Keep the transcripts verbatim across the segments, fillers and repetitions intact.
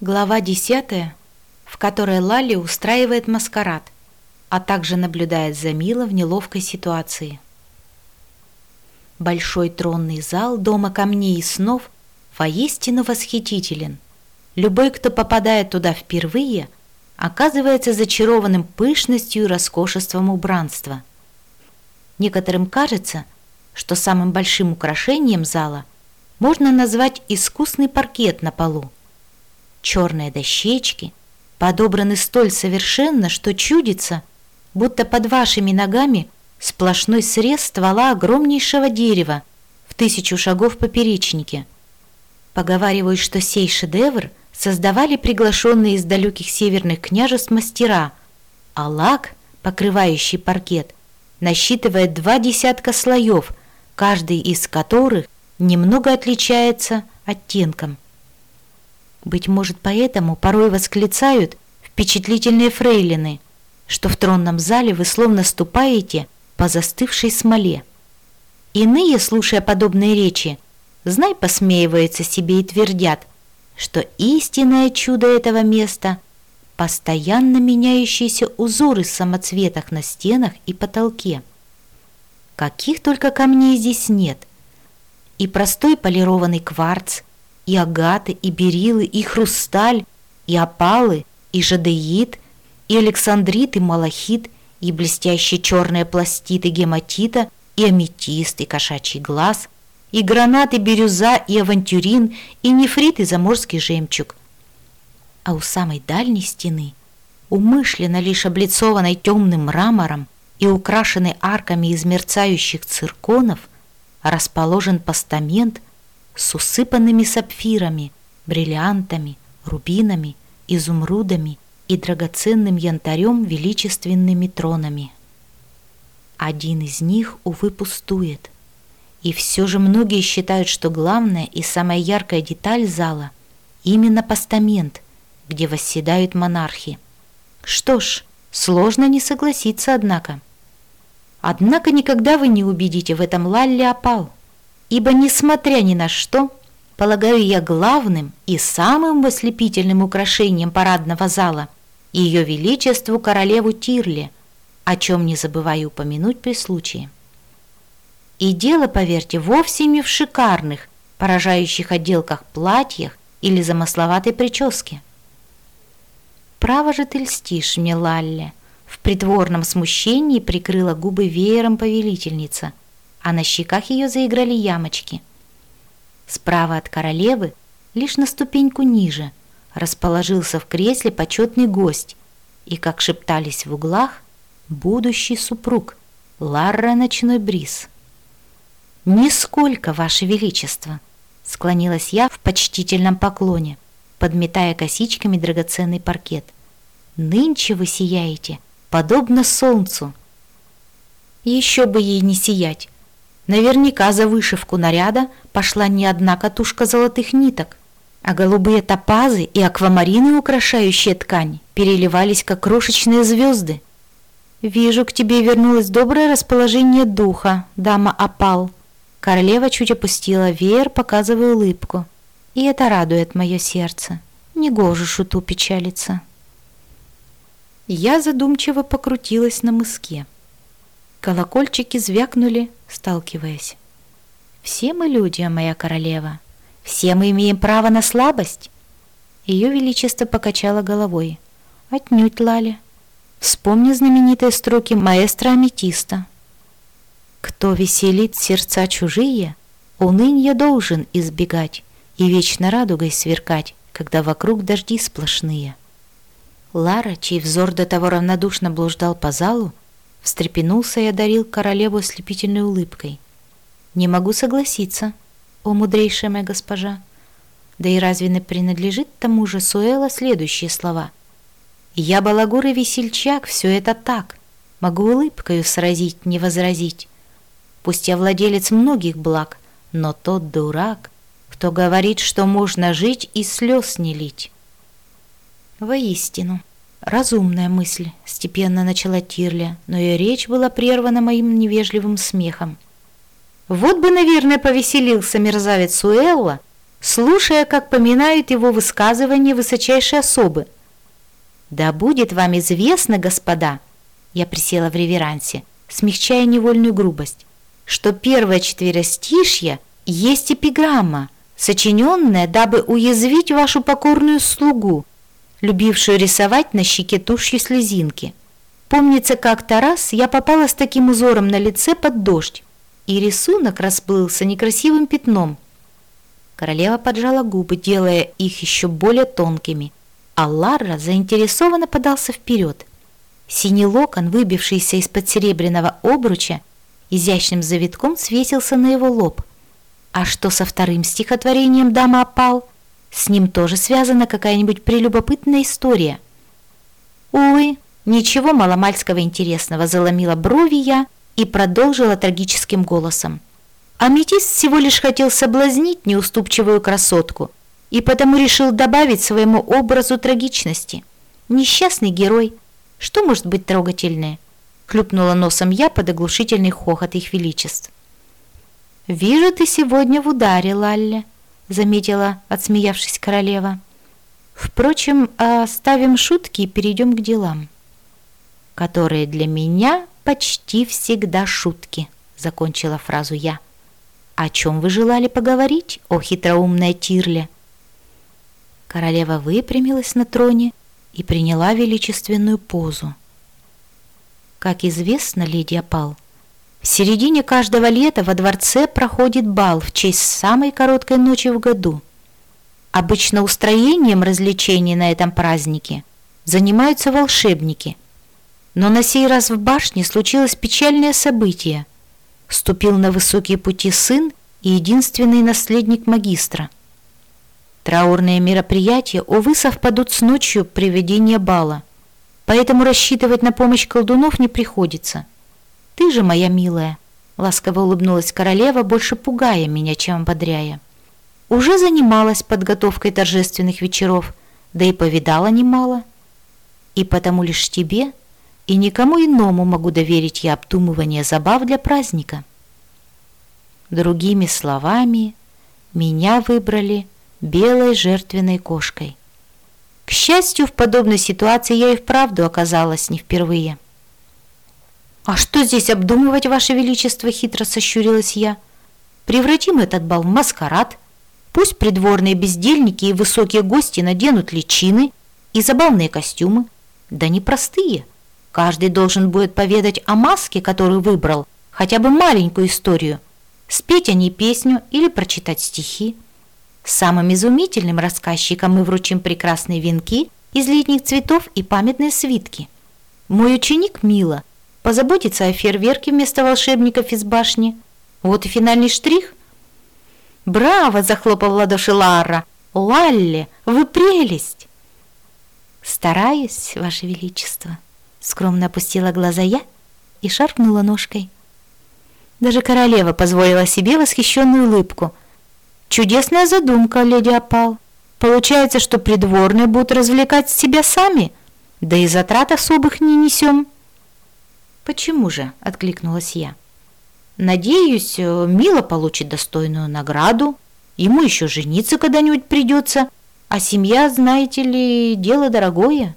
Глава десятая, в которой Лалли устраивает маскарад, а также наблюдает за Мило в неловкой ситуации. Большой тронный зал Дома камней и снов воистину восхитителен. Любой, кто попадает туда впервые, оказывается зачарованным пышностью и роскошеством убранства. Некоторым кажется, что самым большим украшением зала можно назвать искусный паркет на полу. Черные дощечки подобраны столь совершенно, что чудится, будто под вашими ногами сплошной срез ствола огромнейшего дерева в тысячу шагов поперечнике. Поговаривают, что сей шедевр создавали приглашенные из далеких северных княжеств мастера, а лак, покрывающий паркет, насчитывает два десятка слоев, каждый из которых немного отличается оттенком. Быть может, поэтому порой восклицают впечатлительные фрейлины, что в тронном зале вы словно ступаете по застывшей смоле. Иные, слушая подобные речи, знай, посмеиваются себе и твердят, что истинное чудо этого места – постоянно меняющиеся узоры в самоцветах на стенах и потолке. Каких только камней здесь нет. И простой полированный кварц, и агаты, и бериллы, и хрусталь, и опалы, и жадеит, и александрит, и малахит, и блестящие черные пластиты гематита, и аметист, и кошачий глаз, и гранат, и бирюза, и авантюрин, и нефрит, и заморский жемчуг. А у самой дальней стены, умышленно лишь облицованной темным мрамором и украшенной арками из мерцающих цирконов, расположен постамент с усыпанными сапфирами, бриллиантами, рубинами, изумрудами и драгоценным янтарем величественными тронами. Один из них, увы, пустует. И все же многие считают, что главная и самая яркая деталь зала – именно постамент, где восседают монархи. Что ж, сложно не согласиться, однако. Однако никогда вы не убедите в этом Лалли Апал, ибо, несмотря ни на что, полагаю я главным и самым ослепительным украшением парадного зала Ее Величеству королеву Тирли, о чем не забываю упомянуть при случае. И дело, поверьте, вовсе не в шикарных, поражающих отделках платьях или замысловатой прическе. «Право же ты льстишь мне, Лалли!» В притворном смущении прикрыла губы веером повелительница, а на щеках ее заиграли ямочки. Справа от королевы, лишь на ступеньку ниже, расположился в кресле почетный гость и, как шептались в углах, будущий супруг Ларра Ночной Бриз. «Нисколько, Ваше Величество!» — склонилась я в почтительном поклоне, подметая косичками драгоценный паркет. «Нынче вы сияете, подобно солнцу». Еще бы ей не сиять. Наверняка за вышивку наряда пошла не одна катушка золотых ниток, а голубые топазы и аквамарины, украшающие ткань, переливались, как крошечные звезды. «Вижу, к тебе вернулось доброе расположение духа, дама Апал». Королева чуть опустила веер, показывая улыбку. «И это радует мое сердце. Негоже шуту печалиться». Я задумчиво покрутилась на мыске. Колокольчики звякнули, сталкиваясь. «Все мы люди, моя королева. Все мы имеем право на слабость». Ее Величество покачало головой. «Отнюдь, Лали. Вспомни знаменитые строки маэстро Аметиста. Кто веселит сердца чужие, унынья должен избегать и вечно радугой сверкать, когда вокруг дожди сплошные». Лара, чей взор до того равнодушно блуждал по залу, встрепенулся и одарил королеву ослепительной улыбкой. «Не могу согласиться, о мудрейшая моя госпожа. Да и разве не принадлежит тому же Суэла следующие слова? Я балагур и весельчак, все это так, могу улыбкою сразить, не возразить. Пусть я владелец многих благ, но тот дурак, кто говорит, что можно жить и слез не лить». «Воистину, разумная мысль», — степенно начала Тирли, но ее речь была прервана моим невежливым смехом. «Вот бы, наверное, повеселился мерзавец Суэлла, слушая, как поминают его высказывания высочайшей особы. «Да будет вам известно, господа», — я присела в реверансе, смягчая невольную грубость, что первое четверостишье есть эпиграмма, сочиненная, дабы уязвить вашу покорную слугу, любившую рисовать на щеке тушью слезинки. Помнится, как-то раз я попала с таким узором на лице под дождь, и рисунок расплылся некрасивым пятном. Королева поджала губы, делая их еще более тонкими, а Ларра заинтересованно подался вперед. Синий локон, выбившийся из-под серебряного обруча, изящным завитком свесился на его лоб. А что со вторым стихотворением «Дама опал»? С ним тоже связана какая-нибудь прелюбопытная история. Увы, ничего маломальского интересного, заломила брови я и продолжила трагическим голосом. Аметист всего лишь хотел соблазнить неуступчивую красотку и потому решил добавить своему образу трагичности. Несчастный герой. Что может быть трогательнее? Хлюпнула носом я под оглушительный хохот их величеств. «Вижу, ты сегодня в ударе, Лалли», — заметила, отсмеявшись королева. «Впрочем, оставим шутки и перейдем к делам, которые для меня почти всегда шутки», — закончила фразу я. «О чем вы желали поговорить, о хитроумная Тирле?» Королева выпрямилась на троне и приняла величественную позу. «Как известно, леди Опал, в середине каждого лета во дворце проходит бал в честь самой короткой ночи в году. Обычно устроением развлечений на этом празднике занимаются волшебники. Но на сей раз в башне случилось печальное событие. Вступил на высокие пути сын и единственный наследник магистра. Траурные мероприятия, увы, совпадут с ночью проведения бала, поэтому рассчитывать на помощь колдунов не приходится. Ты же, моя милая, — ласково улыбнулась королева, больше пугая меня, чем ободряя, — уже занималась подготовкой торжественных вечеров, да и повидала немало. И потому лишь тебе и никому иному могу доверить я обдумывание забав для праздника. Другими словами, меня выбрали белой жертвенной кошкой. К счастью, в подобной ситуации я и вправду оказалась не впервые. «А что здесь обдумывать, Ваше Величество?» — хитро сощурилась я. «Превратим этот бал в маскарад. Пусть придворные бездельники и высокие гости наденут личины и забавные костюмы. Да не простые. Каждый должен будет поведать о маске, которую выбрал, хотя бы маленькую историю, спеть о ней песню или прочитать стихи. Самым изумительным рассказчикам мы вручим прекрасные венки из летних цветов и памятные свитки. Мой ученик Мила позаботится о фейерверке вместо волшебников из башни. Вот и финальный штрих». «Браво!» — захлопал в ладоши Ларра. «Лалли, вы прелесть!» «Стараюсь, Ваше Величество», — скромно опустила глаза я и шаркнула ножкой. Даже королева позволила себе восхищенную улыбку. «Чудесная задумка, леди Опал. Получается, что придворные будут развлекать себя сами, да и затрат особых не несем». «Почему же?» — откликнулась я. «Надеюсь, Мила получит достойную награду, ему еще жениться когда-нибудь придется, а семья, знаете ли, дело дорогое».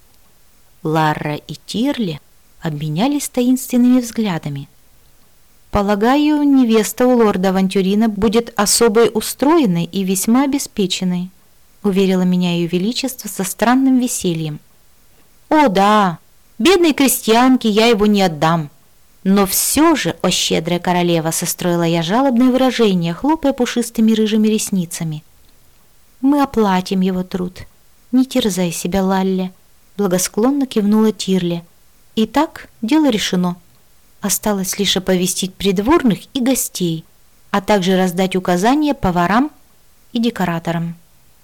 Ларра и Тирли обменялись таинственными взглядами. «Полагаю, невеста у лорда-авантюрина будет особой устроенной и весьма обеспеченной», уверила меня ее величество со странным весельем. «О да, бедной крестьянке я его не отдам. Но все же, о щедрая королева», состроила я жалобное выражение, хлопая пушистыми рыжими ресницами. «Мы оплатим его труд. Не терзай себя, Лалли», благосклонно кивнула Тирли. «Итак, дело решено. Осталось лишь оповестить придворных и гостей, а также раздать указания поварам и декораторам».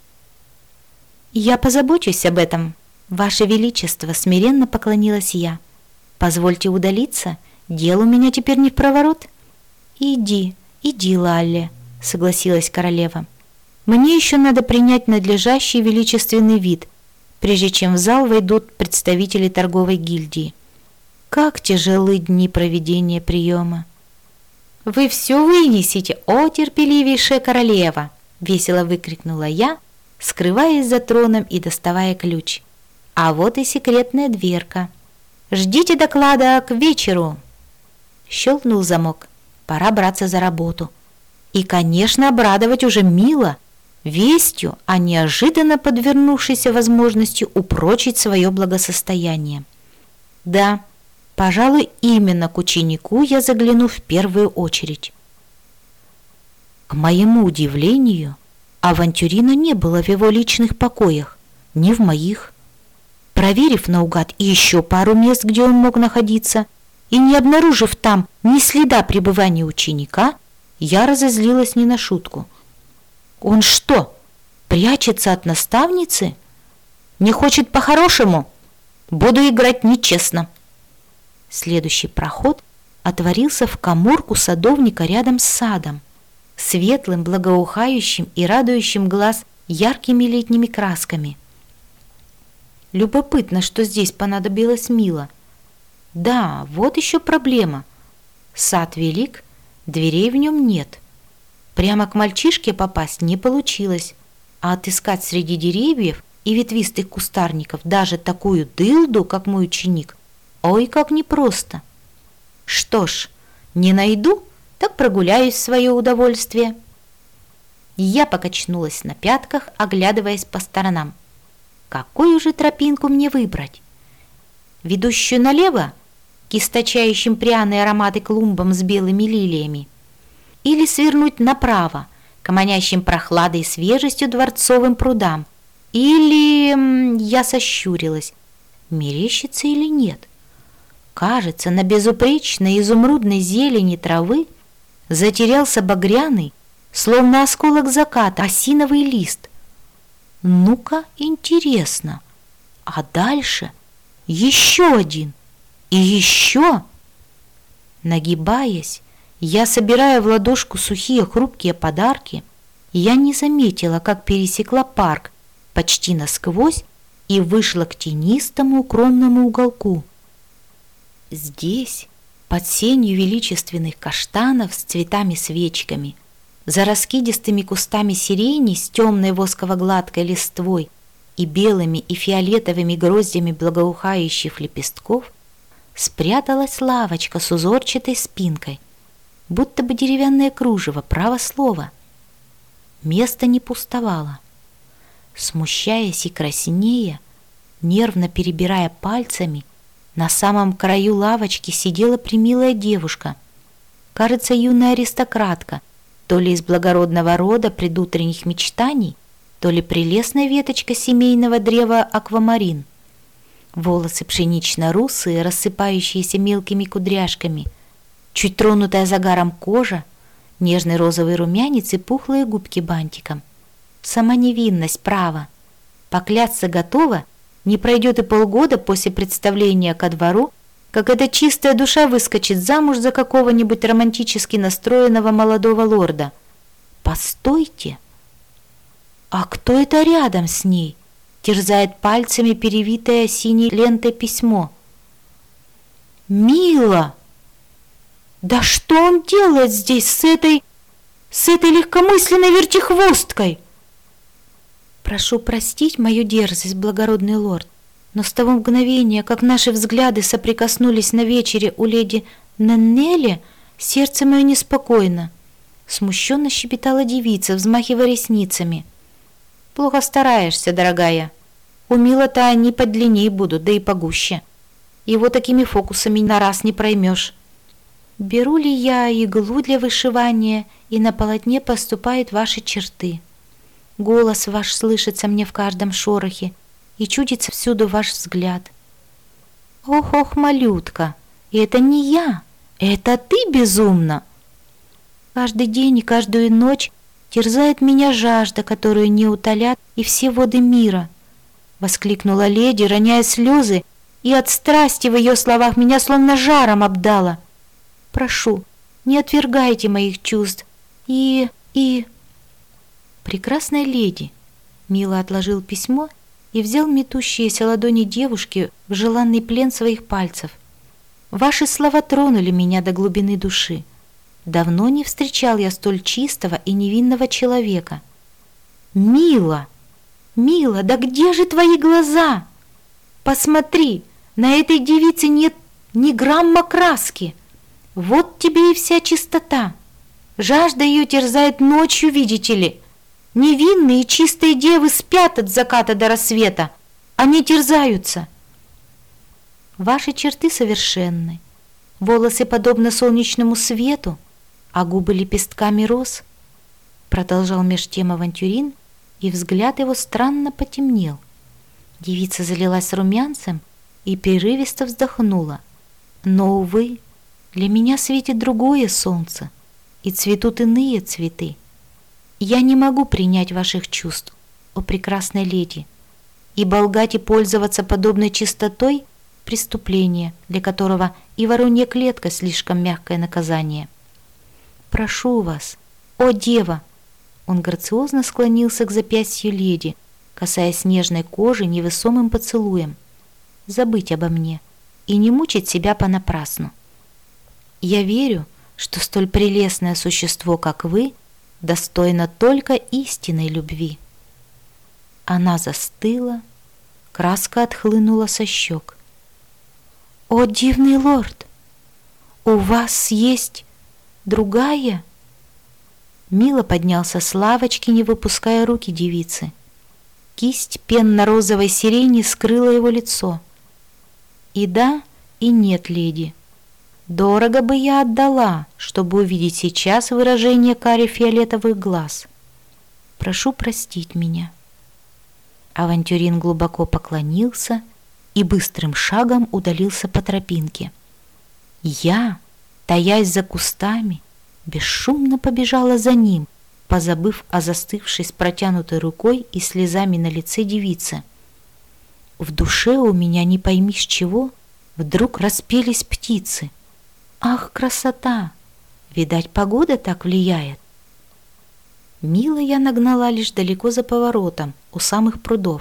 «Я позабочусь об этом, Ваше Величество», смиренно поклонилась я. «Позвольте удалиться, дело у меня теперь не в проворот». «Иди, иди, Лалли», согласилась королева. «Мне еще надо принять надлежащий величественный вид, прежде чем в зал войдут представители торговой гильдии. Как тяжелы дни проведения приема». «Вы все вынесете, о терпеливейшая королева!» — весело выкрикнула я, скрываясь за троном и доставая ключ. «А вот и секретная дверка. Ждите доклада к вечеру!» Щелкнул замок. Пора браться за работу. И, конечно, обрадовать уже Мила вестью о неожиданно подвернувшейся возможности упрочить свое благосостояние. Да, пожалуй, именно к ученику я загляну в первую очередь. К моему удивлению, авантюрина не было в его личных покоях, ни в моих. Проверив наугад еще пару мест, где он мог находиться, и не обнаружив там ни следа пребывания ученика, я разозлилась не на шутку. Он что, прячется от наставницы? Не хочет по-хорошему? Буду играть нечестно. Следующий проход отворился в каморку садовника рядом с садом, светлым, благоухающим и радующим глаз яркими летними красками. Любопытно, что здесь понадобилось Мила. Да, вот еще проблема. Сад велик, дверей в нем нет. Прямо к мальчишке попасть не получилось, а отыскать среди деревьев и ветвистых кустарников даже такую дылду, как мой ученик, ой, как непросто. Что ж, не найду, так прогуляюсь в свое удовольствие. Я покачнулась на пятках, оглядываясь по сторонам. Какую же тропинку мне выбрать? Ведущую налево, к источающим пряные ароматы клумбам с белыми лилиями, или свернуть направо, к манящим прохладой и свежестью дворцовым прудам, или... Я сощурилась. Мерещится или нет? Кажется, на безупречной изумрудной зелени травы затерялся багряный, словно осколок заката, осиновый лист. Ну-ка, интересно. А дальше еще один. И еще. Нагибаясь, я собираю в ладошку сухие хрупкие подарки, и я не заметила, как пересекла парк почти насквозь и вышла к тенистому укромному уголку. Здесь, под сенью величественных каштанов с цветами-свечками, за раскидистыми кустами сирени с темной восково-гладкой листвой и белыми и фиолетовыми гроздями благоухающих лепестков, спряталась лавочка с узорчатой спинкой, будто бы деревянное кружево, право слово. Место не пустовало. Смущаясь и краснея, нервно перебирая пальцами, на самом краю лавочки сидела премилая девушка, кажется, юная аристократка, то ли из благородного рода предутренних мечтаний, то ли прелестная веточка семейного древа аквамарин. Волосы пшенично-русые, рассыпающиеся мелкими кудряшками, чуть тронутая загаром кожа, нежный розовый румянец и пухлые губки бантиком. Сама невинность, право. Поклясться готова, не пройдет и полгода после представления ко двору, как эта чистая душа выскочит замуж за какого-нибудь романтически настроенного молодого лорда. Постойте! А кто это рядом с ней? Терзает пальцами перевитое синей лентой письмо. Мила! Да что он делает здесь с этой... с этой легкомысленной вертихвосткой? Прошу простить мою дерзость, благородный лорд, но с того мгновения, как наши взгляды соприкоснулись на вечере у леди Неннели, сердце мое неспокойно. Смущенно щебетала девица, взмахивая ресницами. Плохо стараешься, дорогая. У Мила-то они подлинней будут, да и погуще. Его такими фокусами на раз не проймешь. Беру ли я иглу для вышивания, и на полотне поступают ваши черты. Голос ваш слышится мне в каждом шорохе, и чудится всюду ваш взгляд. Ох-ох, малютка, это не я, это ты безумна. Каждый день и каждую ночь терзает меня жажда, которую не утолят и все воды мира, воскликнула леди, роняя слезы, и от страсти в ее словах меня словно жаром обдало. Прошу, не отвергайте моих чувств и... и... Прекрасная леди, мило отложил письмо и взял метущиеся ладони девушки в желанный плен своих пальцев. Ваши слова тронули меня до глубины души. Давно не встречал я столь чистого и невинного человека. «Мила! Мила, да где же твои глаза? Посмотри, на этой девице нет ни грамма краски. Вот тебе и вся чистота. Жажда ее терзает ночью, видите ли. Невинные чистые девы спят от заката до рассвета, они терзаются. Ваши черты совершенны, волосы подобны солнечному свету, а губы лепестками роз», продолжал меж тем авантюрин, и взгляд его странно потемнел. Девица залилась румянцем и прерывисто вздохнула. «Но, увы, для меня светит другое солнце, и цветут иные цветы. Я не могу принять ваших чувств, о прекрасной леди, ибо лгать и пользоваться подобной чистотой — преступление, для которого и воронья клетка слишком мягкое наказание. Прошу вас, о дева!» Он грациозно склонился к запястью леди, касаясь нежной кожи невесомым поцелуем. «Забыть обо мне и не мучить себя понапрасну. Я верю, что столь прелестное существо, как вы, достойно только истинной любви». Она застыла, краска отхлынула со щек. «О, дивный лорд, у вас есть другая?» Мило поднялся с лавочки, не выпуская руки девицы. Кисть пенно-розовой сирени скрыла его лицо. «И да, и нет, леди. Дорого бы я отдала, чтобы увидеть сейчас выражение каре-фиолетовых глаз. Прошу простить меня». Авантюрин глубоко поклонился и быстрым шагом удалился по тропинке. Я, таясь за кустами, бесшумно побежала за ним, позабыв о застывшей с протянутой рукой и слезами на лице девице. В душе у меня, не пойми с чего, вдруг распелись птицы. Ах, красота! Видать, погода так влияет. Мило я нагнала лишь далеко за поворотом, у самых прудов.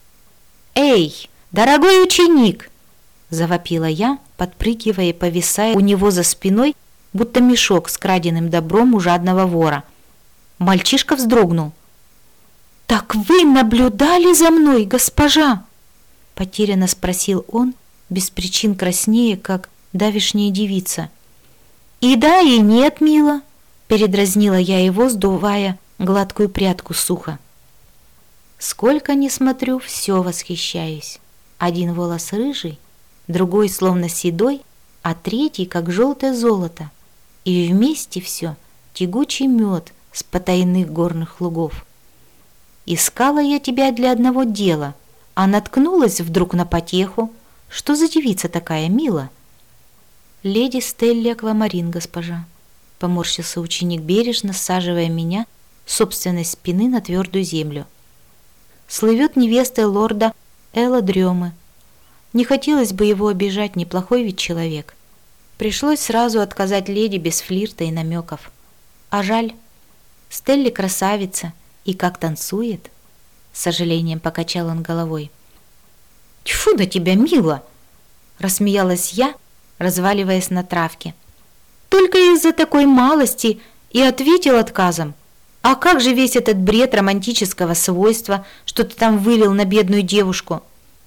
«Эй, дорогой ученик!» — завопила я, подпрыгивая и повисая у него за спиной, будто мешок с краденым добром у жадного вора. Мальчишка вздрогнул. «Так вы наблюдали за мной, госпожа?» — потерянно спросил он, без причин краснее, как давешняя девица. «И да, и нет, мило», — передразнила я его, сдувая гладкую прядку сухо. Сколько ни смотрю, все восхищаюсь. Один волос рыжий, другой словно седой, а третий как желтое золото. И вместе все тягучий мед с потайных горных лугов. Искала я тебя для одного дела, а наткнулась вдруг на потеху. Что за девица такая, мила?» «Леди Стелли Аквамарин, госпожа», — поморщился ученик, бережно саживая меня с собственной спины на твердую землю. «Слывет невестой лорда Элла Дремы. Не хотелось бы его обижать, неплохой ведь человек. Пришлось сразу отказать леди без флирта и намеков. А жаль, Стелли красавица и как танцует!» С сожалением покачал он головой. «Тьфу на тебя, мило!» — рассмеялась я, разваливаясь на травке. «Только из-за такой малости и ответил отказом. А как же весь этот бред романтического свойства, что ты там вылил на бедную девушку?»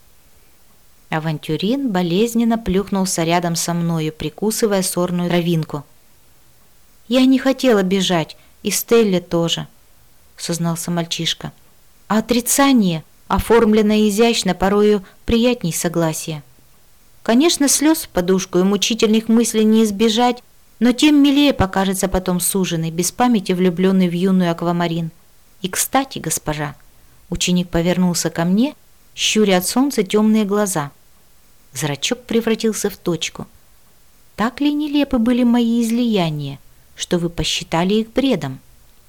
Авантюрин болезненно плюхнулся рядом со мною, прикусывая сорную травинку. «Я не хотела бежать, и Стелле тоже», — сознался мальчишка. «А отрицание, оформленное изящно, порою приятней согласия. Конечно, слез в подушку и мучительных мыслей не избежать, но тем милее покажется потом суженый, без памяти влюбленный в юную Аквамарин. И, кстати, госпожа», — ученик повернулся ко мне, щуря от солнца темные глаза. Зрачок превратился в точку. «Так ли нелепы были мои излияния, что вы посчитали их бредом?»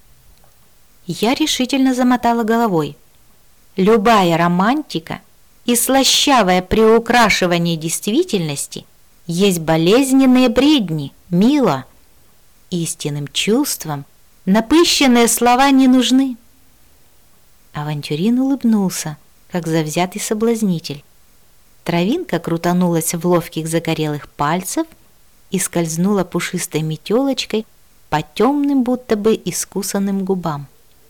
Я решительно замотала головой. «Любая романтика и слащавое приукрашивание действительности есть болезненные бредни, мило. Истинным чувствам напыщенные слова не нужны». Авантюрин улыбнулся, как завзятый соблазнитель. Травинка крутанулась в ловких загорелых пальцев и скользнула пушистой метелочкой по темным, будто бы искусанным губам.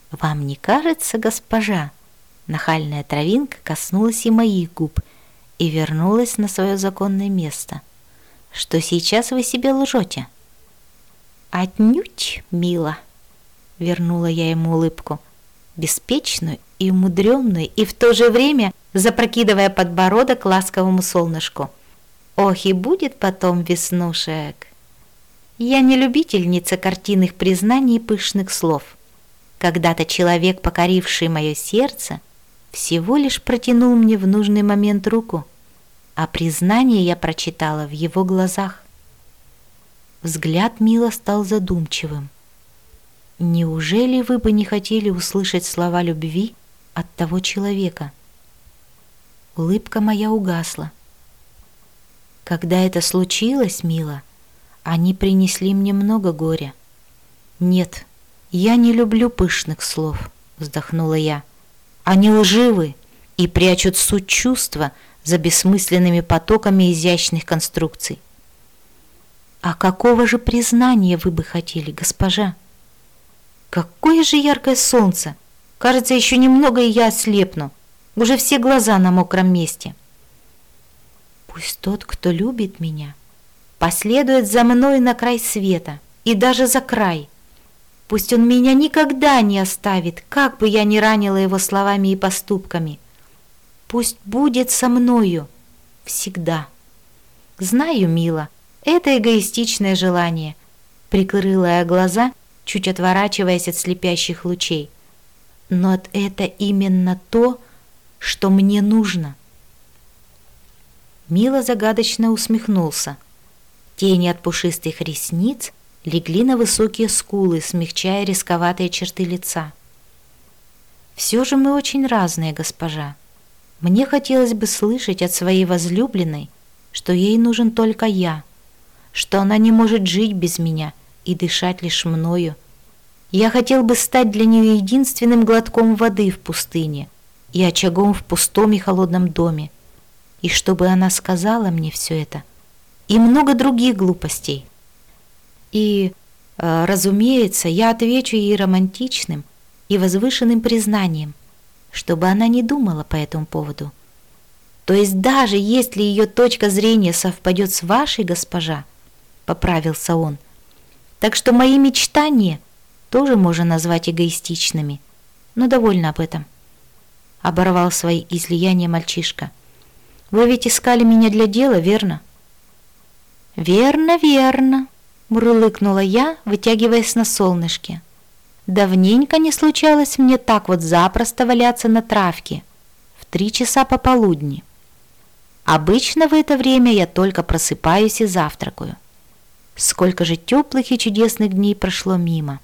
Вам не кажется, госпожа? Нахальная травинка коснулась и моих губ и вернулась на свое законное место, что сейчас вы себе лжете. Отнюдь, мило, вернула я ему улыбку, беспечную и умудренную, и в то же время запрокидывая подбородок к ласковому солнышку. Ох, и будет потом веснушек. Я не любительница картинных признаний и пышных слов. Когда-то человек, покоривший мое сердце, всего лишь протянул мне в нужный момент руку, а признание я прочитала в его глазах. Взгляд Мила стал задумчивым. Неужели вы бы не хотели услышать слова любви от того человека? Улыбка моя угасла. Когда это случилось, Мила, они принесли мне много горя. Нет, я не люблю пышных слов, вздохнула я. Они лживы и прячут суть чувства за бессмысленными потоками изящных конструкций. А какого же признания вы бы хотели, госпожа? Какое же яркое солнце! Кажется, еще немного, и я ослепну. Уже все глаза на мокром месте. Пусть тот, кто любит меня, последует за мной на край света и даже за край. Пусть он меня никогда не оставит, как бы я ни ранила его словами и поступками. Пусть будет со мною всегда. Знаю, мило, это эгоистичное желание. Прикрыла я глаза, чуть отворачиваясь от слепящих лучей. Но это именно то, что мне нужно. Мило загадочно усмехнулся. Тени от пушистых ресниц легли на высокие скулы, смягчая рисковатые черты лица. «Все же мы очень разные, госпожа. Мне хотелось бы слышать от своей возлюбленной, что ей нужен только я, что она не может жить без меня и дышать лишь мною. Я хотел бы стать для нее единственным глотком воды в пустыне и очагом в пустом и холодном доме, и чтобы она сказала мне все это, и много других глупостей. И, э, разумеется, я отвечу ей романтичным и возвышенным признанием, чтобы она не думала по этому поводу. То есть даже если ее точка зрения совпадет с вашей, госпожа, поправился он, так что мои мечтания тоже можно назвать эгоистичными, но довольно об этом. Оборвал свои излияния мальчишка. Вы ведь искали меня для дела, верно? Верно, верно. Мурлыкнула я, вытягиваясь на солнышке. Давненько не случалось мне так вот запросто валяться на травке в три часа пополудни. Обычно в это время я только просыпаюсь и завтракаю. Сколько же теплых и чудесных дней прошло мимо.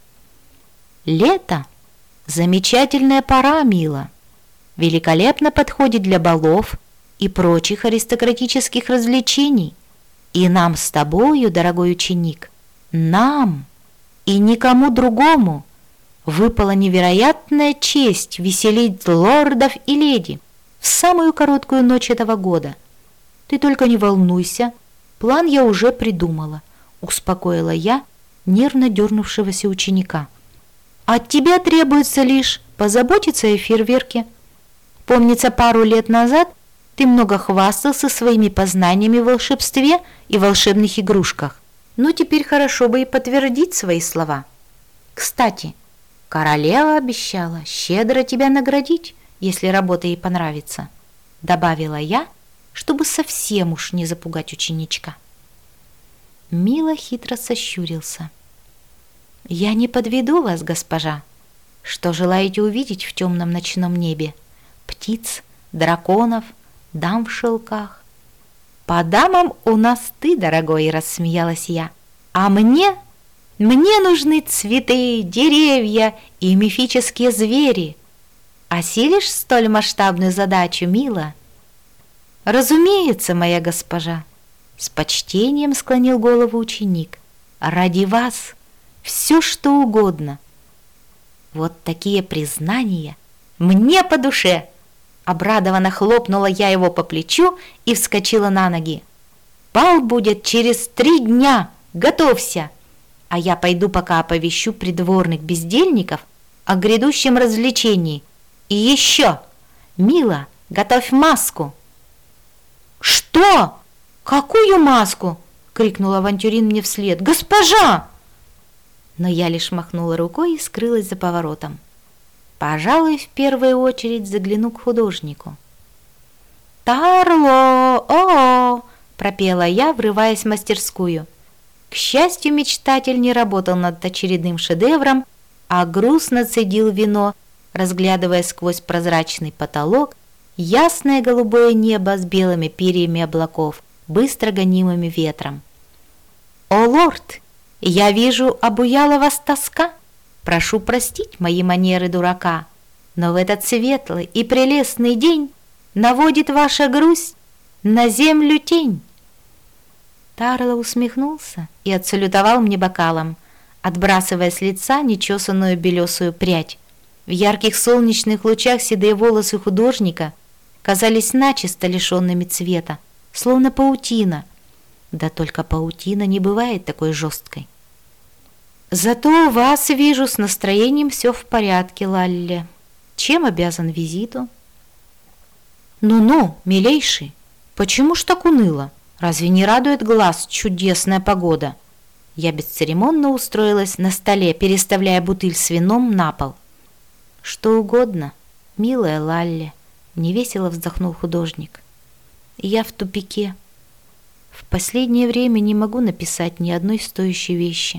Лето – замечательная пора, мила. Великолепно подходит для балов и прочих аристократических развлечений. И нам с тобою, дорогой ученик, нам и никому другому выпала невероятная честь веселить лордов и леди в самую короткую ночь этого года. Ты только не волнуйся, план я уже придумала, успокоила я нервно дернувшегося ученика. От тебя требуется лишь позаботиться о фейерверке. Помнится, пару лет назад ты много хвастался своими познаниями в волшебстве и волшебных игрушках. Ну, теперь хорошо бы и подтвердить свои слова. Кстати, королева обещала щедро тебя наградить, если работа ей понравится, добавила я, чтобы совсем уж не запугать ученичка. Мило хитро сощурился. Я не подведу вас, госпожа. Что желаете увидеть в темном ночном небе? Птиц, драконов, дам в шелках? По дамам у нас ты, дорогой, рассмеялась я. А мне, мне нужны цветы, деревья и мифические звери. Осилишь столь масштабную задачу, мила? Разумеется, моя госпожа. С почтением склонил голову ученик. Ради вас все, что угодно. Вот такие признания мне по душе. Обрадованно хлопнула я его по плечу и вскочила на ноги. Бал будет через три дня, готовься. А я пойду пока оповещу придворных бездельников о грядущем развлечении. И еще, Мила, готовь маску!» «Что? Какую маску?» — крикнул авантюрин мне вслед. «Госпожа!» Но я лишь махнула рукой и скрылась за поворотом. Пожалуй, в первую очередь загляну к художнику. «Тарло! О-о!» — пропела я, врываясь в мастерскую. К счастью, мечтатель не работал над очередным шедевром, а грустно цедил вино, разглядывая сквозь прозрачный потолок ясное голубое небо с белыми перьями облаков, быстро гонимыми ветром. «О, лорд, я вижу, обуяла вас тоска. Прошу простить мои манеры дурака, но в этот светлый и прелестный день наводит ваша грусть на землю тень». Тарло усмехнулся и отсалютовал мне бокалом, отбрасывая с лица нечесанную белесую прядь. В ярких солнечных лучах седые волосы художника казались начисто лишенными цвета, словно паутина. Да только паутина не бывает такой жесткой. «Зато у вас, вижу, с настроением все в порядке, Лалли. Чем обязан визиту?» «Ну-ну, милейший, почему ж так уныло? Разве не радует глаз чудесная погода?» Я бесцеремонно устроилась на столе, переставляя бутыль с вином на пол. «Что угодно, милая Лалли», — невесело вздохнул художник. «Я в тупике. В последнее время не могу написать ни одной стоящей вещи».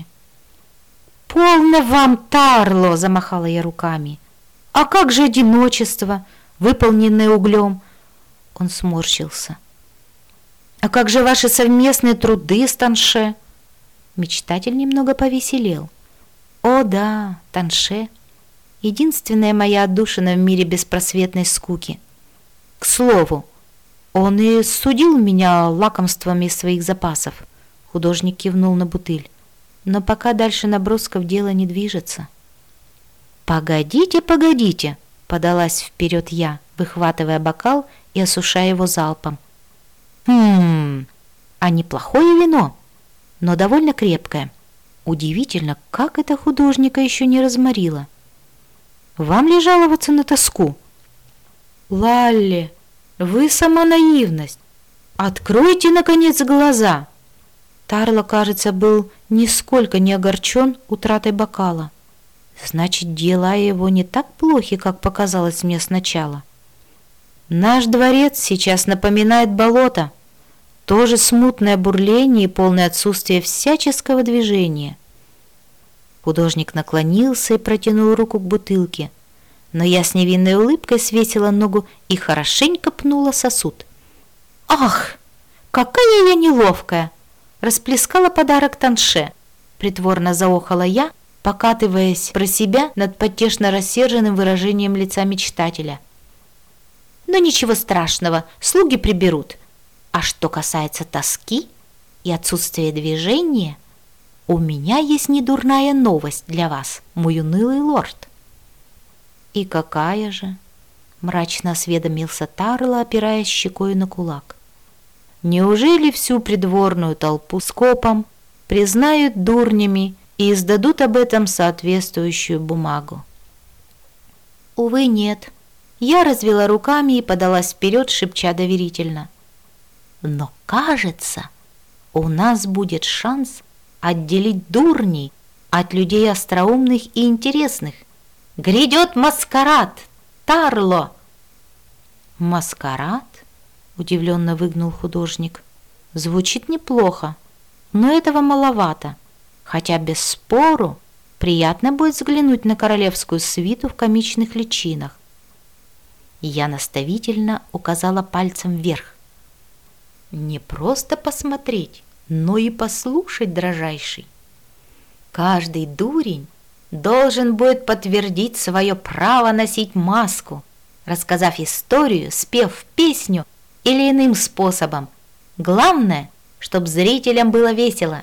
«Полно вам, Тарло!» — замахала я руками. «А как же одиночество, выполненное углем?» Он сморщился. «А как же ваши совместные труды с Танше?» Мечтатель немного повеселел. «О да, Танше. Единственная моя отдушина в мире беспросветной скуки. К слову, он и судил меня лакомствами из своих запасов». Художник кивнул на бутыль. «Но пока дальше набросков дело не движется». «Погодите, погодите!» — подалась вперед я, выхватывая бокал и осушая его залпом. «Хм, а неплохое вино, но довольно крепкое. Удивительно, как это художника еще не разморило. Вам ли жаловаться на тоску?» «Лалли, вы сама наивность. Откройте, наконец, глаза!» Тарло, кажется, был нисколько не огорчен утратой бокала. Значит, дела его не так плохи, как показалось мне сначала. «Наш дворец сейчас напоминает болото. Тоже смутное бурление и полное отсутствие всяческого движения». Художник наклонился и протянул руку к бутылке, но я с невинной улыбкой свесила ногу и хорошенько пнула сосуд. «Ах, какая я неловкая!» Расплескала подарок Танше. Притворно заохала я, покатываясь про себя над потешно рассерженным выражением лица мечтателя. «Но ничего страшного, слуги приберут. А что касается тоски и отсутствия движения, у меня есть недурная новость для вас, мой унылый лорд». «И какая же?» — мрачно осведомился Тарло, опираясь щекой на кулак. «Неужели всю придворную толпу скопом признают дурнями и издадут об этом соответствующую бумагу?» «Увы, нет». Я развела руками и подалась вперед, шепча доверительно. «Но, кажется, у нас будет шанс отделить дурней от людей остроумных и интересных. Грядет маскарад, Тарло!» «Маскарад?» — удивленно выгнул художник. «Звучит неплохо, но этого маловато, хотя без спору приятно будет взглянуть на королевскую свиту в комичных личинах». Я наставительно указала пальцем вверх. «Не просто посмотреть, но и послушать, дрожайший. Каждый дурень должен будет подтвердить свое право носить маску, рассказав историю, спев песню или иным способом. Главное, чтобы зрителям было весело».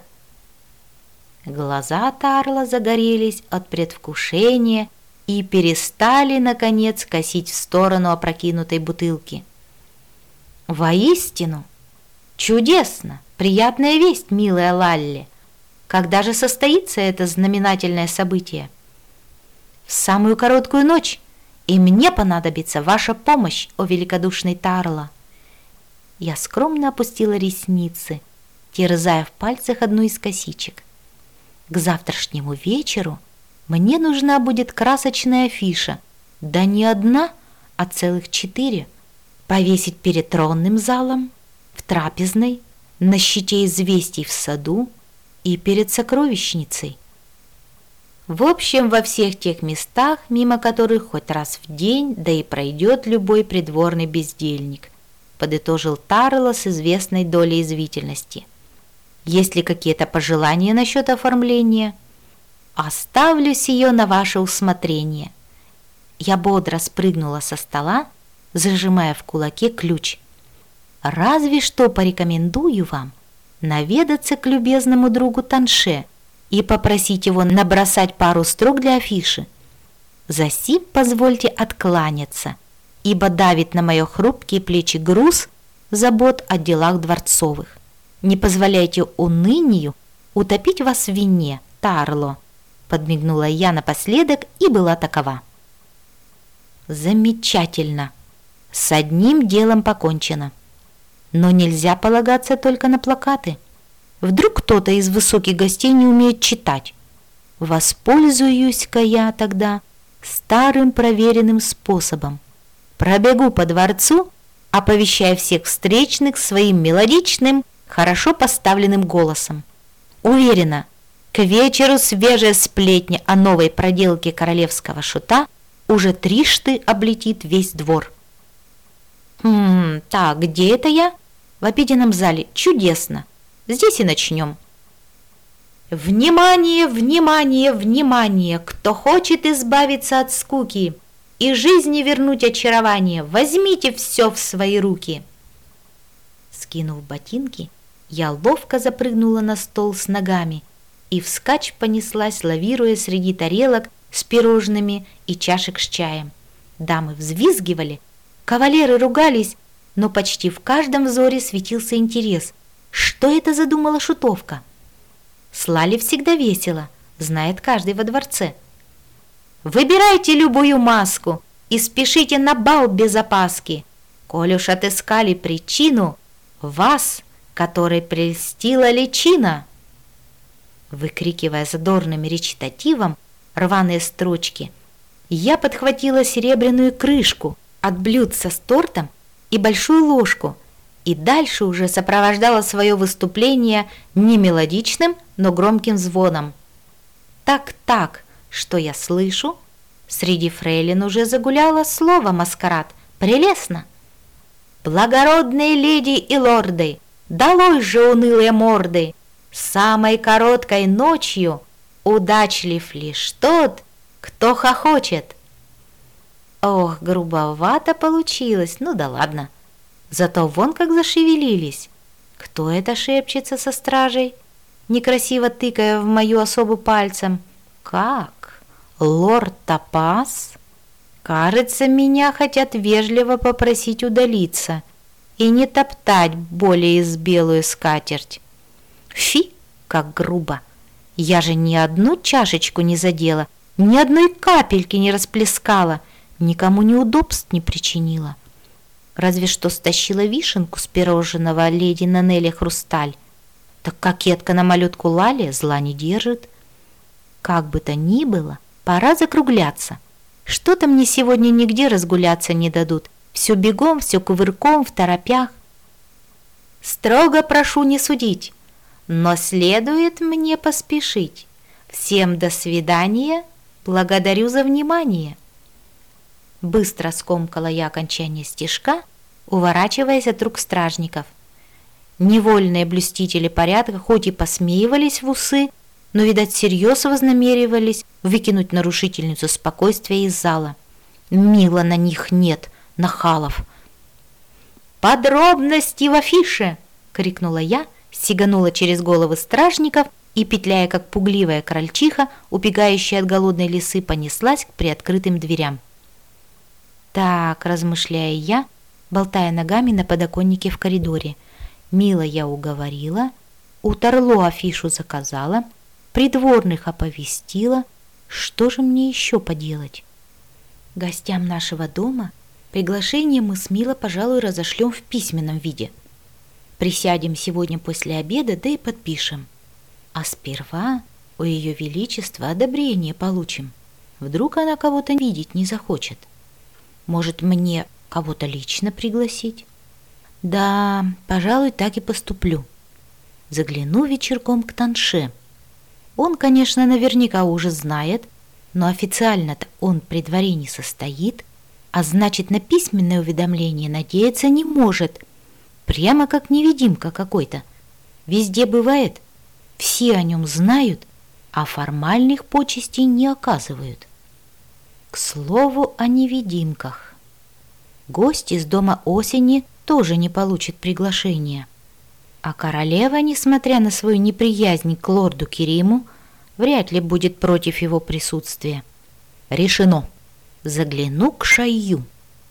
Глаза Тарло загорелись от предвкушения и перестали, наконец, косить в сторону опрокинутой бутылки. «Воистину, чудесно, приятная весть, милая Лалли. Когда же состоится это знаменательное событие?» в самую короткую ночь, и мне понадобится ваша помощь, о великодушный Тарло». Я скромно опустила ресницы, терзая в пальцах одну из косичек. «К завтрашнему вечеру мне нужна будет красочная афиша, да не одна, а целых четыре, повесить перед тронным залом, в трапезной, на щите известий в саду и перед сокровищницей. В общем, во всех тех местах, мимо которых хоть раз в день, да и пройдет любой придворный бездельник», подытожил Тарло с известной долей язвительности. «Есть ли какие-то пожелания насчет оформления?» «Оставлю сие на ваше усмотрение». Я бодро спрыгнула со стола, зажимая в кулаке ключ. «Разве что порекомендую вам наведаться к любезному другу Танше и попросить его набросать пару строк для афиши. Засим позвольте откланяться, ибо давит на мои хрупкие плечи груз забот о делах дворцовых. Не позволяйте унынию утопить вас в вине, Тарло», подмигнула я напоследок и была такова. «Замечательно. С одним делом покончено. Но нельзя полагаться только на плакаты. Вдруг кто-то из высоких гостей не умеет читать. Воспользуюсь-ка я тогда старым проверенным способом. Пробегу по дворцу, оповещая всех встречных своим мелодичным, хорошо поставленным голосом. Уверена, к вечеру свежая сплетня о новой проделке королевского шута уже трижды облетит весь двор». «Хм, так, где это я?» «В обеденном зале. Чудесно. Здесь и начнем». «Внимание, внимание, внимание! Кто хочет избавиться от скуки и жизни вернуть очарование, возьмите все в свои руки». Скинув ботинки, я ловко запрыгнула на стол с ногами и вскачь понеслась, лавируя среди тарелок с пирожными и чашек с чаем. Дамы взвизгивали, кавалеры ругались, но почти в каждом взоре светился интерес. Что это задумала шутовка? С Лали всегда весело, знает каждый во дворце. «Выбирайте любую маску и спешите на бал без опаски, коль уж отыскали причину вас, которой прельстила личина». Выкрикивая задорным речитативом рваные строчки, я подхватила серебряную крышку от блюдца с тортом и большую ложку, и дальше уже сопровождала свое выступление не мелодичным, но громким звоном. Так-так, что я слышу? Среди фрейлин уже загуляло слово «маскарад». Прелестно! «Благородные леди и лорды, долой же унылые морды! Самой короткой ночью удачлив лишь тот, кто хохочет». Ох, грубовато получилось, ну да ладно. Зато вон как зашевелились. Кто это шепчется со стражей, некрасиво тыкая в мою особу пальцем? Как? Лорд Топаз? Кажется, меня хотят вежливо попросить удалиться и не топтать более из белую скатерть. Фи, как грубо! Я же ни одну чашечку не задела, ни одной капельки не расплескала, никому неудобств не причинила. Разве что стащила вишенку с пирожного леди Нанелли Хрусталь. Так кокетка на малютку Лали зла не держит. Как бы то ни было, пора закругляться. Что-то мне сегодня нигде разгуляться не дадут. Все бегом, все кувырком, в торопях. Строго прошу не судить, но следует мне поспешить. Всем до свидания, благодарю за внимание. Быстро скомкала я окончание стишка, уворачиваясь от рук стражников. Невольные блюстители порядка хоть и посмеивались в усы, но, видать, всерьез вознамеривались выкинуть нарушительницу спокойствия из зала. Мило на них нет, нахалов. «Подробности в афише!» — крикнула я, сиганула через головы стражников и, петляя как пугливая крольчиха, убегающая от голодной лисы, понеслась к приоткрытым дверям. Так, размышляя я, болтая ногами на подоконнике в коридоре, мило я уговорила, у Тарло афишу заказала, придворных оповестила. Что же мне еще поделать? Гостям нашего дома приглашение мы с Мило, пожалуй, разошлем в письменном виде. Присядем сегодня после обеда, да и подпишем. А сперва у Ее Величества одобрение получим. Вдруг она кого-то видеть не захочет. Может, мне кого-то лично пригласить? Да, пожалуй, так и поступлю. Загляну вечерком к Танше. Он, конечно, наверняка уже знает, но официально-то он при дворе не состоит, а значит, на письменное уведомление надеяться не может. Прямо как невидимка какой-то. Везде бывает. Все о нем знают, а формальных почестей не оказывают. К слову о невидимках. Гость из дома Осени тоже не получит приглашения. А королева, несмотря на свою неприязнь к лорду Кериму, вряд ли будет против его присутствия. Решено. Загляну к Шайю.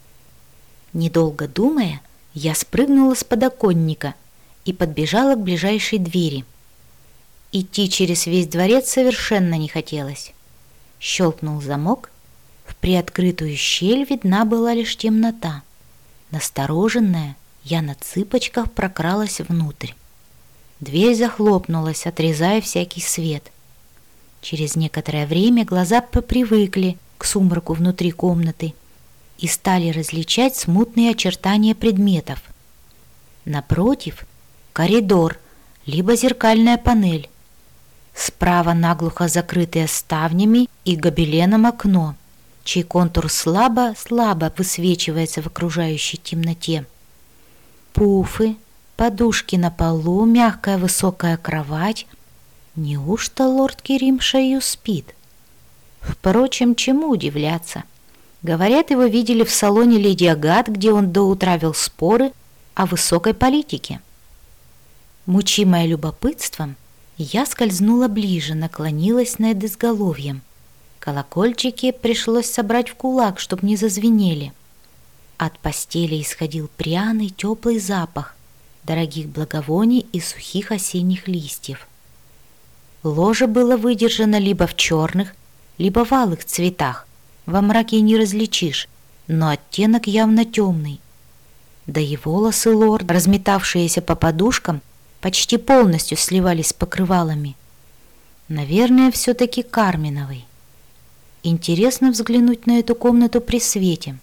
Недолго думая, я спрыгнула с подоконника и подбежала к ближайшей двери. Идти через весь дворец совершенно не хотелось. Щелкнул замок. В приоткрытую щель видна была лишь темнота. Настороженная, я на цыпочках прокралась внутрь. Дверь захлопнулась, отрезая всякий свет. Через некоторое время глаза попривыкли к сумраку внутри комнаты и стали различать смутные очертания предметов. Напротив — коридор, либо зеркальная панель. Справа наглухо закрытое ставнями и гобеленом окно, чей контур слабо-слабо высвечивается в окружающей темноте. Пуфы, подушки на полу, мягкая высокая кровать. Неужто лорд Керим Шайю спит? Впрочем, чему удивляться? Говорят, его видели в салоне леди Агат, где он до утра вел споры о высокой политике. Мучимая любопытством, я скользнула ближе, наклонилась над изголовьем. Колокольчики пришлось собрать в кулак, чтоб не зазвенели. От постели исходил пряный, теплый запах дорогих благовоний и сухих осенних листьев. Ложе было выдержано либо в черных, либо в алых цветах. Во мраке не различишь, но оттенок явно темный. Да и волосы лорда, разметавшиеся по подушкам, почти полностью сливались с покрывалами. Наверное, все-таки карминовый. Интересно взглянуть на эту комнату при свете.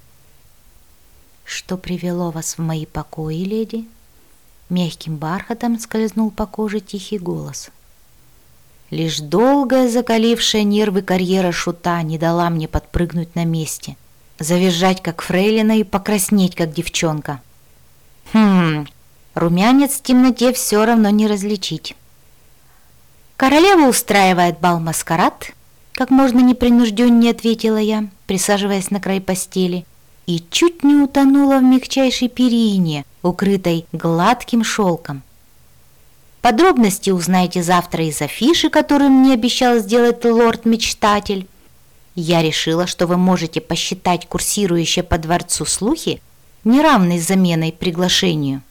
«Что привело вас в мои покои, леди?» Мягким бархатом скользнул по коже тихий голос. Лишь долгая, закалившая нервы карьера шута не дала мне подпрыгнуть на месте, завизжать, как фрейлина, и покраснеть, как девчонка. Хм, румянец в темноте все равно не различить. «Королева устраивает бал-маскарад», — как можно непринужденнее ответила я, присаживаясь на край постели, и чуть не утонула в мягчайшей перине, укрытой гладким шелком. Подробности узнаете завтра из афиши, которую мне обещал сделать лорд-мечтатель. Я решила, что вы можете посчитать курсирующие по дворцу слухи неравной заменой приглашению.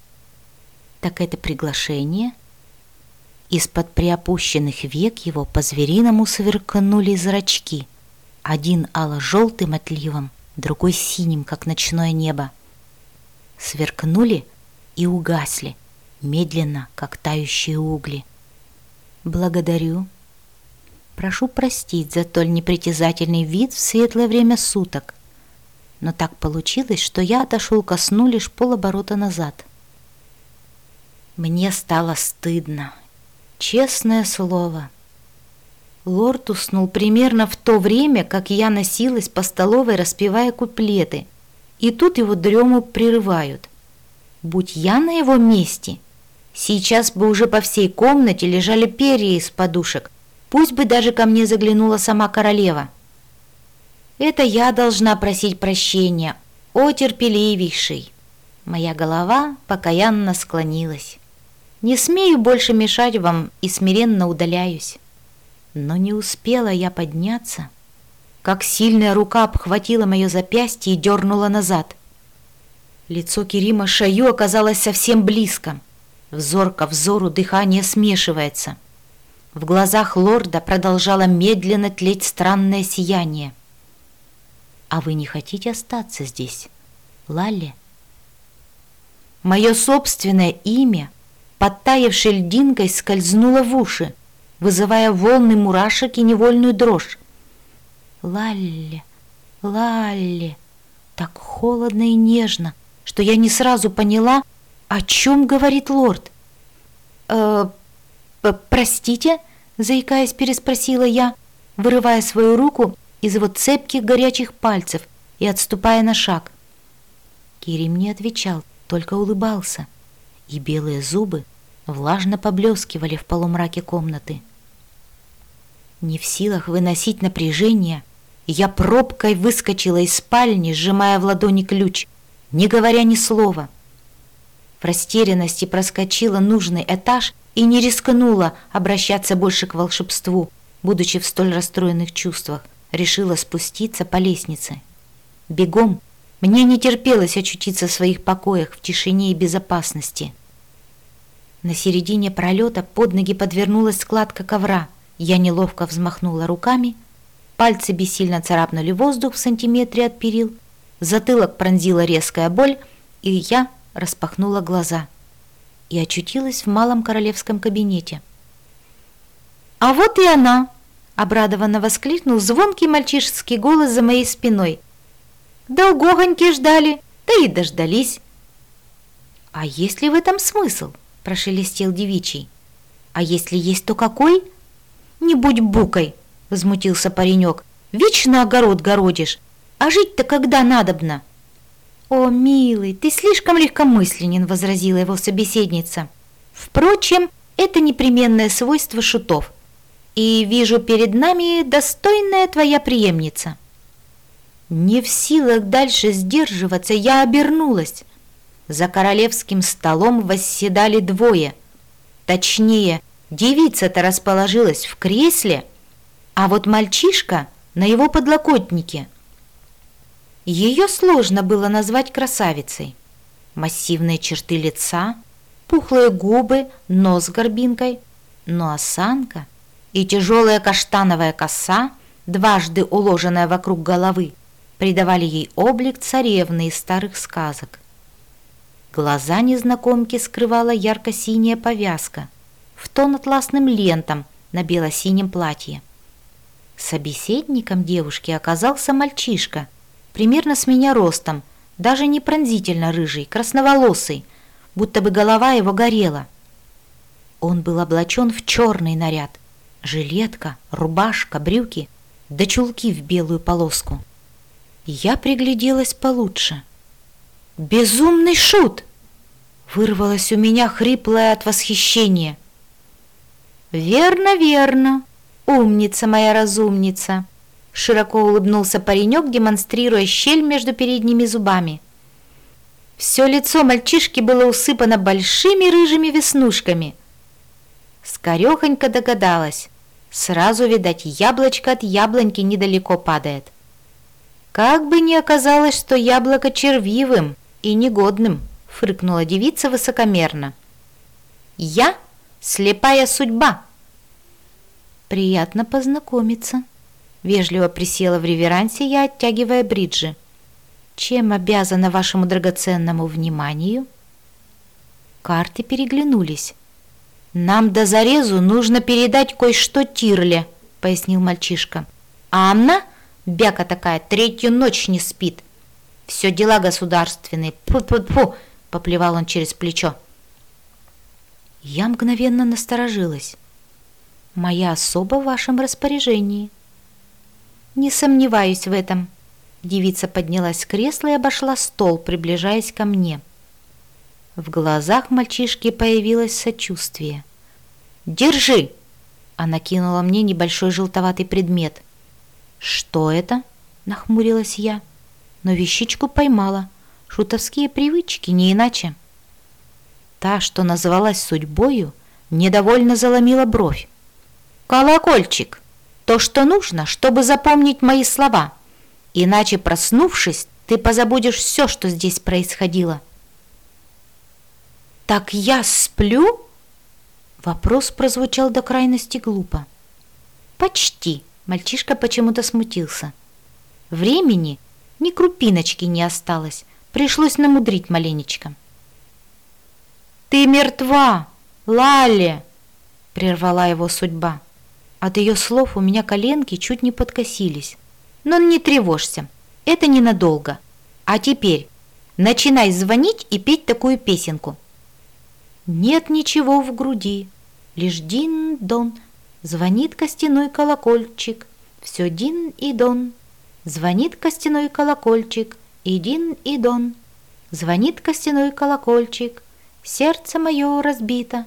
Так это приглашение? Из-под приопущенных век его по-звериному сверкнули зрачки. Один ало-желтым отливом, другой синим, как ночное небо. Сверкнули и угасли, медленно, как тающие угли. Благодарю. Прошу простить за столь непритязательный вид в светлое время суток, но так получилось, что я отошел ко сну лишь полоборота назад. Мне стало стыдно, честное слово. Лорд уснул примерно в то время, как я носилась по столовой, распевая куплеты, и тут его дрему прерывают. Будь я на его месте, сейчас бы уже по всей комнате лежали перья из подушек, пусть бы даже ко мне заглянула сама королева. Это я должна просить прощения, о терпеливейший. Моя голова покаянно склонилась. Не смею больше мешать вам и смиренно удаляюсь. Но не успела я подняться, как сильная рука обхватила мое запястье и дернула назад. Лицо Керима Шайю оказалось совсем близко. Взор ко взору, дыхание смешивается. В глазах лорда продолжало медленно тлеть странное сияние. «А вы не хотите остаться здесь, Лалли?» Мое собственное имя, подтаявшей льдинкой, скользнуло в уши, вызывая волны мурашек и невольную дрожь. «Лалли, Лалли!» Так холодно и нежно, что я не сразу поняла, о чем говорит лорд. «Э, «Простите?» — заикаясь, переспросила я, вырывая свою руку из его цепких горячих пальцев и отступая на шаг. Керим не отвечал, только улыбался, и белые зубы влажно поблескивали в полумраке комнаты. Не в силах выносить напряжение, я пробкой выскочила из спальни, сжимая в ладони ключ, не говоря ни слова. В растерянности проскочила нужный этаж и не рискнула обращаться больше к волшебству, будучи в столь расстроенных чувствах, решила спуститься по лестнице. Бегом, мне не терпелось очутиться в своих покоях в тишине и безопасности. На середине пролета под ноги подвернулась складка ковра. Я неловко взмахнула руками, пальцы бессильно царапнули воздух в сантиметре от перил, затылок пронзила резкая боль, и я распахнула глаза и очутилась в малом королевском кабинете. «А вот и она!» — обрадованно воскликнул звонкий мальчишеский голос за моей спиной. «Долгохоньки ждали, да и дождались!» «А есть ли в этом смысл?» — прошелестел девичий. «А если есть, то какой?» «Не будь букой!» — возмутился паренек. «Вечно огород городишь, а жить-то когда надобно?» «О, милый, ты слишком легкомысленен», — возразила его собеседница. «Впрочем, это непременное свойство шутов. И вижу перед нами достойная твоя преемница». Не в силах дальше сдерживаться, я обернулась. За королевским столом восседали двое. Точнее, девица-то расположилась в кресле, а вот мальчишка на его подлокотнике. Ее сложно было назвать красавицей. Массивные черты лица, пухлые губы, нос с горбинкой, но осанка и тяжелая каштановая коса, дважды уложенная вокруг головы, придавали ей облик царевны из старых сказок. Глаза незнакомки скрывала ярко-синяя повязка в тон атласным лентам на бело-синем платье. Собеседником девушки оказался мальчишка, примерно с меня ростом, даже не пронзительно рыжий, красноволосый, будто бы голова его горела. Он был облачен в черный наряд, жилетка, рубашка, брюки, да чулки в белую полоску. Я пригляделась получше. «Безумный шут!» — вырвалось у меня хриплое от восхищения. «Верно, верно, умница моя разумница!» — широко улыбнулся паренек, демонстрируя щель между передними зубами. Все лицо мальчишки было усыпано большими рыжими веснушками. Скорехонько догадалась. Сразу, видать, яблочко от яблоньки недалеко падает. «Как бы ни оказалось, что яблоко червивым и негодным», — фыркнула девица высокомерно. «Я слепая судьба». «Приятно познакомиться», — вежливо присела в реверансе я, оттягивая бриджи. «Чем обязана вашему драгоценному вниманию?» Карты переглянулись. «Нам до зарезу нужно передать кое-что Тирле», — пояснил мальчишка. «А она, бяка такая, третью ночь не спит. Все дела государственные. Пу-пу-пу», — поплевал он через плечо. Я мгновенно насторожилась. «Моя особа в вашем распоряжении». «Не сомневаюсь в этом». Девица поднялась с кресла и обошла стол, приближаясь ко мне. В глазах мальчишки появилось сочувствие. «Держи!» Она кинула мне небольшой желтоватый предмет. «Что это?» — нахмурилась я, но вещичку поймала. Шутовские привычки, не иначе. Та, что называлась судьбою, недовольно заломила бровь. «Колокольчик! То, что нужно, чтобы запомнить мои слова. Иначе, проснувшись, ты позабудешь все, что здесь происходило». «Так я сплю?» Вопрос прозвучал до крайности глупо. «Почти», — мальчишка почему-то смутился. «Времени ни крупиночки не осталось, пришлось намудрить маленечко». «Ты мертва, Лале!» — прервала его судьба. От ее слов у меня коленки чуть не подкосились. «Но не тревожься, это ненадолго. А теперь начинай звонить и петь такую песенку». Нет ничего в груди, лишь дин-дон, звонит костяной колокольчик, все дин и дон. Звонит костяной колокольчик, и дин и дон. Звонит костяной колокольчик, сердце мое разбито.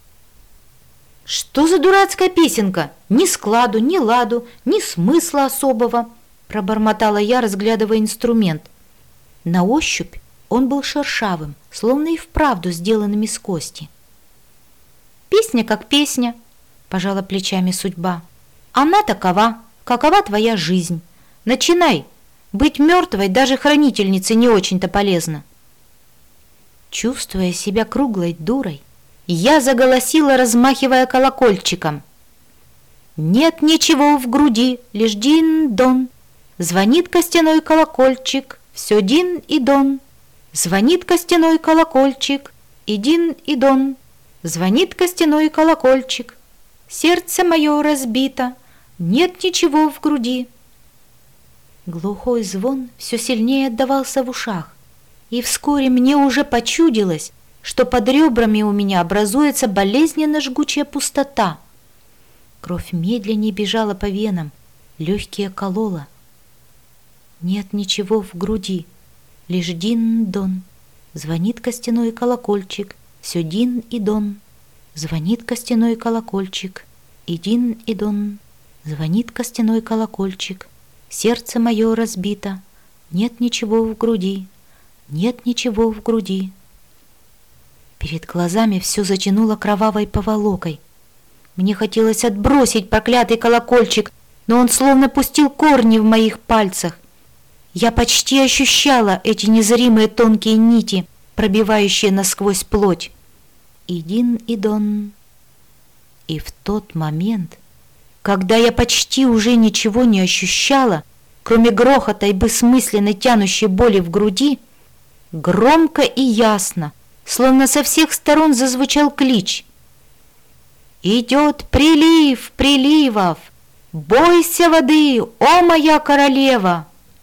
«Что за дурацкая песенка? Ни складу, ни ладу, ни смысла особого!» пробормотала я, разглядывая инструмент. На ощупь он был шершавым, словно и вправду сделанным из кости. «Песня как песня», — пожала плечами судьба. «Она такова, какова твоя жизнь. Начинай. Быть мертвой даже хранительницей не очень-то полезно». Чувствуя себя круглой дурой, я заголосила, размахивая колокольчиком. Нет ничего в груди, лишь дин-дон. Звонит костяной колокольчик, все дин и дон. Звонит костяной колокольчик, и дин и дон. Звонит костяной колокольчик, сердце мое разбито, нет ничего в груди. Глухой звон все сильнее отдавался в ушах, и вскоре мне уже почудилось, что под ребрами у меня образуется болезненно жгучая пустота. Кровь медленнее бежала по венам, легкие колола. Нет ничего в груди, лишь дин-дон. Звонит костяной колокольчик, все дин и дон. Звонит костяной колокольчик, и дин и дон. Звонит костяной колокольчик, сердце мое разбито. Нет ничего в груди, нет ничего в груди. Перед глазами все затянуло кровавой поволокой. Мне хотелось отбросить проклятый колокольчик, но он словно пустил корни в моих пальцах. Я почти ощущала эти незримые тонкие нити, пробивающие насквозь плоть. И дин и дон. И в тот момент, когда я почти уже ничего не ощущала, кроме грохота и бессмысленной тянущей боли в груди, громко и ясно, словно со всех сторон зазвучал клич. «Идет прилив приливов! Бойся воды, о моя королева!»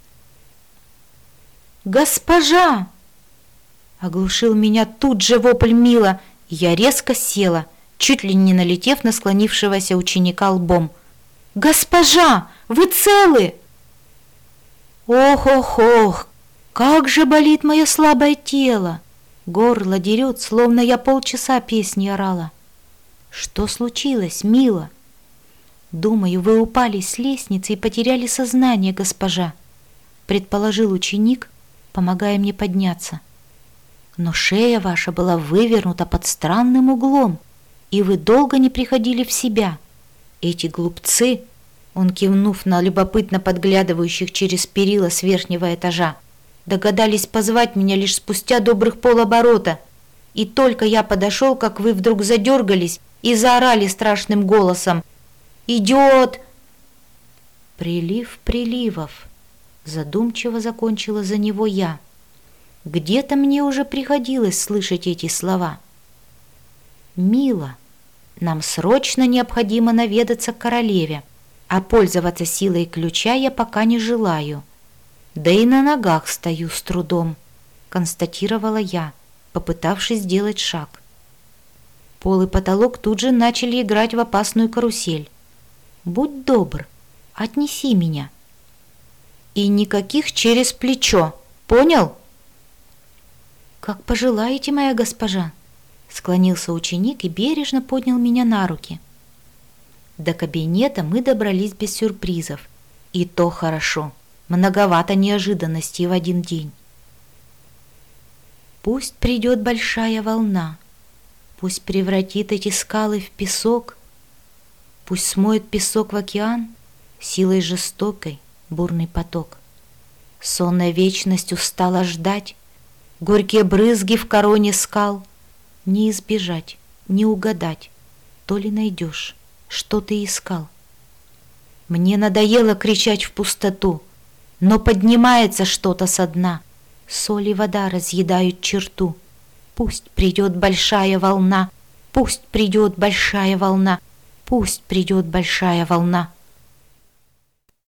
«Госпожа!» — оглушил меня тут же вопль Мила, и я резко села, чуть ли не налетев на склонившегося ученика лбом. «Госпожа, вы целы?» «Ох-ох-ох, как же болит мое слабое тело! Горло дерет, словно я полчаса песни орала. Что случилось, Мила?» «Думаю, вы упали с лестницы и потеряли сознание, госпожа», предположил ученик, помогая мне подняться. «Но шея ваша была вывернута под странным углом, и вы долго не приходили в себя. Эти глупцы», он кивнув на любопытно подглядывающих через перила с верхнего этажа, догадались позвать меня лишь спустя добрых полоборота, и только я подошел, как вы вдруг задергались и заорали страшным голосом: «Идет!» «Прилив приливов», задумчиво закончила за него я. Где-то мне уже приходилось слышать эти слова. «Мила, нам срочно необходимо наведаться к королеве, а пользоваться силой ключа я пока не желаю. Да и на ногах стою с трудом», констатировала я, попытавшись сделать шаг. Пол и потолок тут же начали играть в опасную карусель. «Будь добр, отнеси меня». «И никаких через плечо, понял?» «Как пожелаете, моя госпожа», склонился ученик и бережно поднял меня на руки. До кабинета мы добрались без сюрпризов, и то хорошо, многовато неожиданностей в один день. Пусть придет большая волна, пусть превратит эти скалы в песок, пусть смоет песок в океан силой жестокой, бурный поток. Сонная вечность устала ждать, горькие брызги в короне скал. Не избежать, не угадать, то ли найдешь, что ты искал. Мне надоело кричать в пустоту, но поднимается что-то со дна. Соль и вода разъедают черту. Пусть придет большая волна, пусть придет большая волна, пусть придет большая волна.